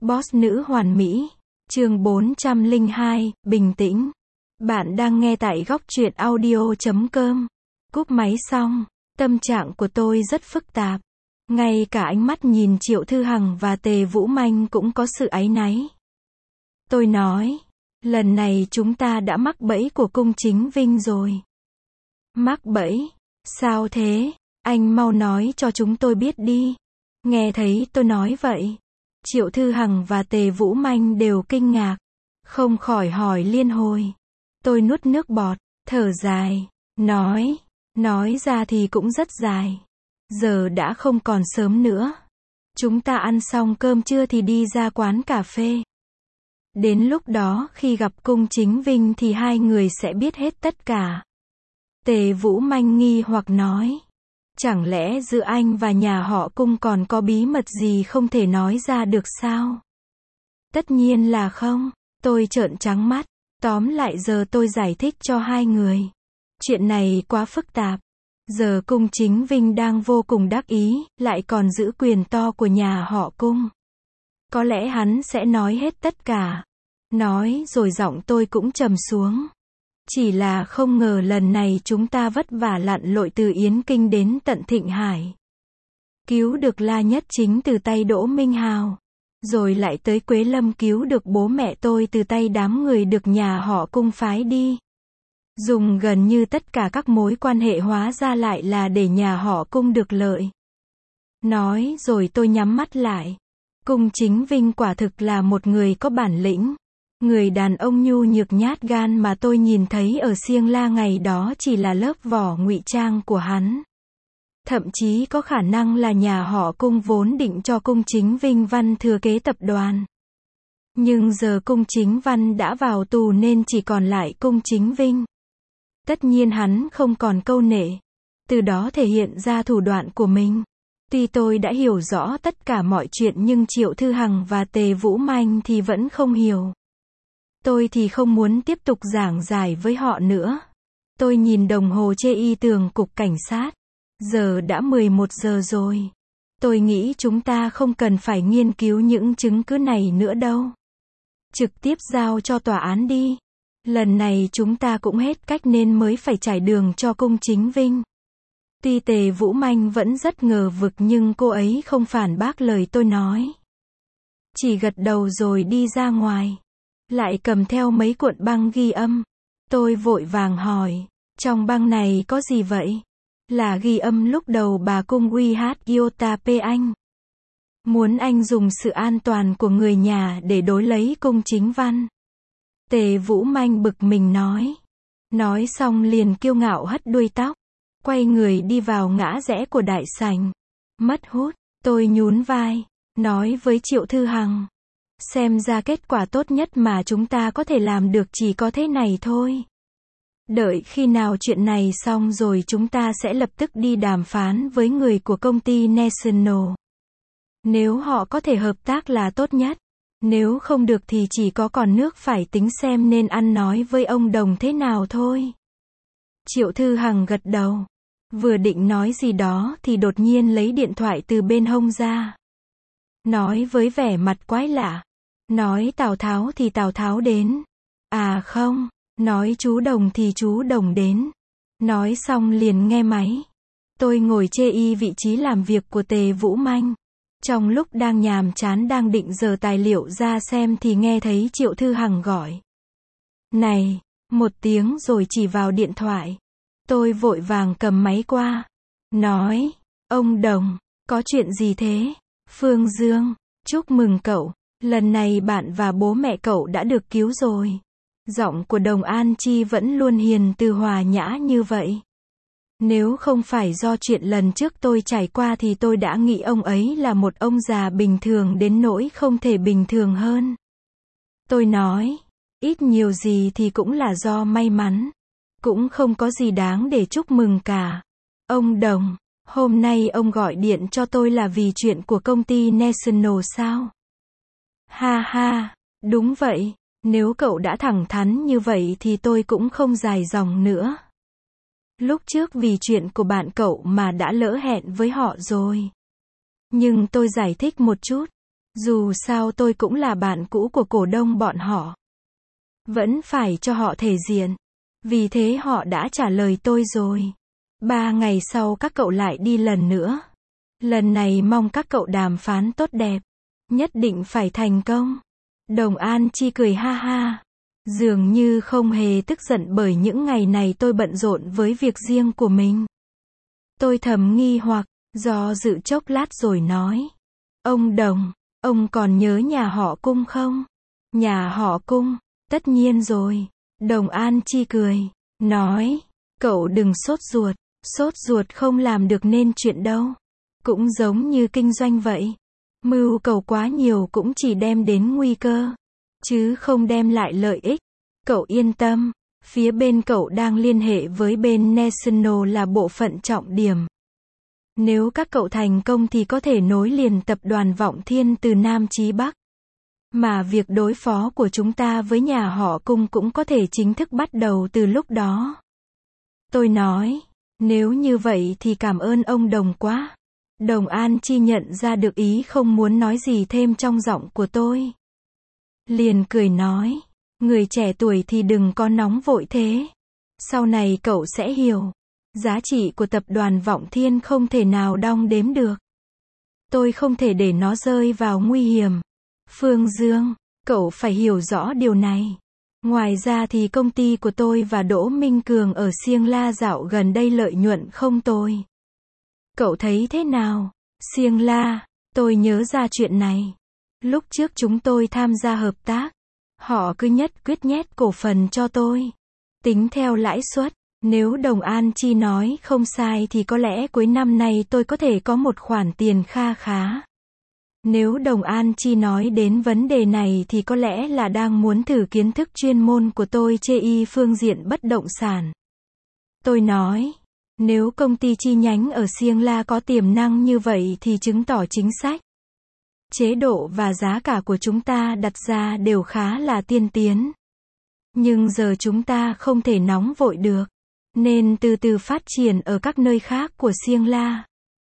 Boss nữ hoàn mỹ. Chương 402, bình tĩnh. Bạn đang nghe tại góc truyện audio.com. Cúp máy xong, tâm trạng của tôi rất phức tạp. Ngay cả ánh mắt nhìn Triệu Thư Hằng và Tề Vũ Manh cũng có sự áy náy. Tôi nói, lần này chúng ta đã mắc bẫy của cung Chính Vinh rồi. Mắc bẫy? Sao thế? Anh mau nói cho chúng tôi biết đi. Nghe thấy tôi nói vậy, Triệu Thư Hằng và Tề Vũ Manh đều kinh ngạc, không khỏi hỏi liên hồi. Tôi nuốt nước bọt, thở dài, nói ra thì cũng rất dài. Giờ đã không còn sớm nữa. Chúng ta ăn xong cơm trưa thì đi ra quán cà phê. Đến lúc đó khi gặp cung Chính Vinh thì hai người sẽ biết hết tất cả. Tề Vũ Manh nghi hoặc nói. Chẳng lẽ giữa anh và nhà họ cung còn có bí mật gì không thể nói ra được sao? Tất nhiên là không. Tôi trợn trắng mắt. Tóm lại giờ tôi giải thích cho hai người. Chuyện này quá phức tạp. Giờ cung Chính Vinh đang vô cùng đắc ý, lại còn giữ quyền to của nhà họ cung. Có lẽ hắn sẽ nói hết tất cả. Nói rồi giọng tôi cũng trầm xuống. Chỉ là không ngờ lần này chúng ta vất vả lặn lội từ Yến Kinh đến tận Thịnh Hải. Cứu được La Nhất Chính từ tay Đỗ Minh Hào. Rồi lại tới Quế Lâm cứu được bố mẹ tôi từ tay đám người được nhà họ cung phái đi. Dùng gần như tất cả các mối quan hệ hóa ra lại là để nhà họ cung được lợi. Nói rồi tôi nhắm mắt lại. Cung Chính Vinh quả thực là một người có bản lĩnh. Người đàn ông nhu nhược nhát gan mà tôi nhìn thấy ở Siêng La ngày đó chỉ là lớp vỏ ngụy trang của hắn. Thậm chí có khả năng là nhà họ cung vốn định cho cung Chính Vinh Văn thừa kế tập đoàn. Nhưng giờ cung Chính Văn đã vào tù nên chỉ còn lại cung Chính Vinh. Tất nhiên hắn không còn câu nệ. Từ đó thể hiện ra thủ đoạn của mình. Tuy tôi đã hiểu rõ tất cả mọi chuyện nhưng Triệu Thư Hằng và Tề Vũ Manh thì vẫn không hiểu. Tôi thì không muốn tiếp tục giảng giải với họ nữa. Tôi nhìn đồng hồ chê y tường cục cảnh sát. Giờ đã 11 giờ rồi. Tôi nghĩ chúng ta không cần phải nghiên cứu những chứng cứ này nữa đâu. Trực tiếp giao cho tòa án đi. Lần này chúng ta cũng hết cách nên mới phải trải đường cho cung Chính Vinh. Tuy Tề Vũ Manh vẫn rất ngờ vực nhưng cô ấy không phản bác lời tôi nói. Chỉ gật đầu rồi đi ra ngoài. Lại cầm theo mấy cuộn băng ghi âm. Tôi vội vàng hỏi, trong băng này có gì vậy? Là ghi âm lúc đầu bà cung uy hát Iota P anh. Muốn anh dùng sự an toàn của người nhà để đối lấy cung Chính Văn. Tề Vũ Manh bực mình nói. Nói xong liền kiêu ngạo hất đuôi tóc. Quay người đi vào ngã rẽ của đại sảnh. Mất hút, tôi nhún vai. Nói với Triệu Thư Hằng. Xem ra kết quả tốt nhất mà chúng ta có thể làm được chỉ có thế này thôi. Đợi khi nào chuyện này xong rồi chúng ta sẽ lập tức đi đàm phán với người của công ty National. Nếu họ có thể hợp tác là tốt nhất. Nếu không được thì chỉ có còn nước phải tính xem nên ăn nói với ông Đồng thế nào thôi. Triệu Thư Hằng gật đầu. Vừa định nói gì đó thì đột nhiên lấy điện thoại từ bên hông ra. Nói với vẻ mặt quái lạ. Nói Tào Tháo thì Tào Tháo đến. À không, nói chú Đồng thì chú Đồng đến. Nói xong liền nghe máy. Tôi ngồi chê y vị trí làm việc của Tề Vũ Manh. Trong lúc đang nhàm chán đang định dở tài liệu ra xem thì nghe thấy Triệu Thư Hằng gọi. Này, một tiếng rồi chỉ vào điện thoại. Tôi vội vàng cầm máy qua. Nói, ông Đồng, có chuyện gì thế? Phương Dương, chúc mừng cậu. Lần này bạn và bố mẹ cậu đã được cứu rồi. Giọng của Đồng An Chi vẫn luôn hiền từ hòa nhã như vậy. Nếu không phải do chuyện lần trước tôi trải qua thì tôi đã nghĩ ông ấy là một ông già bình thường đến nỗi không thể bình thường hơn. Tôi nói, ít nhiều gì thì cũng là do may mắn. Cũng không có gì đáng để chúc mừng cả. Ông Đồng, hôm nay ông gọi điện cho tôi là vì chuyện của công ty National sao? Ha ha, đúng vậy. Nếu cậu đã thẳng thắn như vậy thì tôi cũng không dài dòng nữa. Lúc trước vì chuyện của bạn cậu mà đã lỡ hẹn với họ rồi. Nhưng tôi giải thích một chút. Dù sao tôi cũng là bạn cũ của cổ đông bọn họ. Vẫn phải cho họ thể diện. Vì thế họ đã trả lời tôi rồi. 3 ngày sau các cậu lại đi lần nữa. Lần này mong các cậu đàm phán tốt đẹp. Nhất định phải thành công. Đồng An Chi cười ha ha. Dường như không hề tức giận bởi những ngày này tôi bận rộn với việc riêng của mình. Tôi thầm nghi hoặc, do dự chốc lát rồi nói. Ông Đồng, ông còn nhớ nhà họ Cung không? Nhà họ Cung, tất nhiên rồi. Đồng An Chi cười, nói, cậu đừng sốt ruột không làm được nên chuyện đâu. Cũng giống như kinh doanh vậy. Mưu cầu quá nhiều cũng chỉ đem đến nguy cơ, chứ không đem lại lợi ích. Cậu yên tâm, phía bên cậu đang liên hệ với bên National là bộ phận trọng điểm. Nếu các cậu thành công thì có thể nối liền tập đoàn Vọng Thiên từ Nam chí Bắc. Mà việc đối phó của chúng ta với nhà họ Cung cũng có thể chính thức bắt đầu từ lúc đó. Tôi nói, nếu như vậy thì cảm ơn ông Đồng quá. Đồng An Chi nhận ra được ý không muốn nói gì thêm trong giọng của tôi. Liền cười nói, người trẻ tuổi thì đừng có nóng vội thế. Sau này cậu sẽ hiểu, giá trị của tập đoàn Vọng Thiên không thể nào đong đếm được. Tôi không thể để nó rơi vào nguy hiểm. Phương Dương, cậu phải hiểu rõ điều này. Ngoài ra thì công ty của tôi và Đỗ Minh Cường ở Siêng La dạo gần đây lợi nhuận không tồi. Cậu thấy thế nào? Siêng La, tôi nhớ ra chuyện này. Lúc trước chúng tôi tham gia hợp tác, họ cứ nhất quyết nhét cổ phần cho tôi. Tính theo lãi suất, nếu Đồng An Chi nói không sai thì có lẽ cuối năm nay tôi có thể có một khoản tiền kha khá. Nếu Đồng An Chi nói đến vấn đề này thì có lẽ là đang muốn thử kiến thức chuyên môn của tôi trên phương diện bất động sản. Tôi nói, nếu công ty chi nhánh ở Siêng La có tiềm năng như vậy thì chứng tỏ chính sách, chế độ và giá cả của chúng ta đặt ra đều khá là tiên tiến. Nhưng giờ chúng ta không thể nóng vội được, nên từ từ phát triển ở các nơi khác của Siêng La.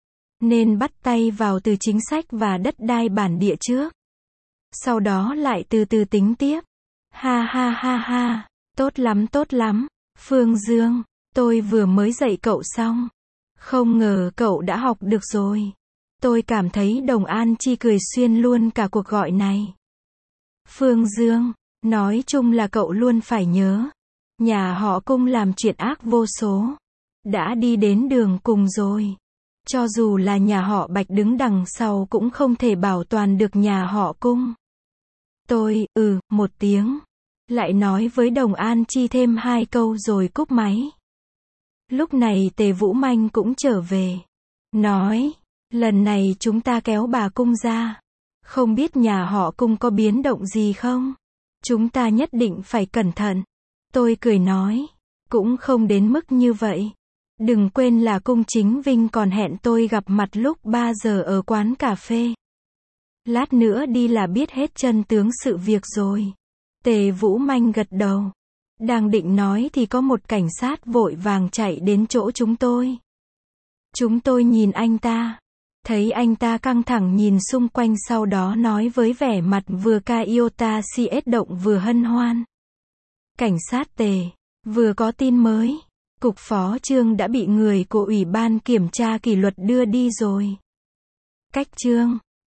Nên bắt tay vào từ chính sách và đất đai bản địa trước. Sau đó lại từ từ tính tiếp. Ha ha ha ha, tốt lắm, Phương Dương, tôi vừa mới dạy cậu xong. Không ngờ cậu đã học được rồi. Tôi cảm thấy Đồng An Chi cười xuyên luôn cả cuộc gọi này. Phương Dương, nói chung là cậu luôn phải nhớ. Nhà họ Cung làm chuyện ác vô số. Đã đi đến đường cùng rồi. Cho dù là nhà họ Bạch đứng đằng sau cũng không thể bảo toàn được nhà họ Cung. Tôi, một tiếng. Lại nói với Đồng An Chi thêm 2 câu rồi cúp máy. Lúc này Tề Vũ Manh cũng trở về. Nói, lần này chúng ta kéo bà Cung ra. Không biết nhà họ Cung có biến động gì không? Chúng ta nhất định phải cẩn thận. Tôi cười nói, cũng không đến mức như vậy. Đừng quên là Cung Chính Vinh còn hẹn tôi gặp mặt lúc 3 giờ ở quán cà phê. Lát nữa đi là biết hết chân tướng sự việc rồi. Tề Vũ Manh gật đầu. Đang định nói thì có một cảnh sát vội vàng chạy đến chỗ chúng tôi. Chúng tôi nhìn anh ta. Thấy anh ta căng thẳng nhìn xung quanh sau đó nói với vẻ mặt vừa ca iota cs động vừa hân hoan. Cảnh sát Tề, vừa có tin mới. Cục phó Trương đã bị người của Ủy ban kiểm tra kỷ luật đưa đi rồi. Cách Trương.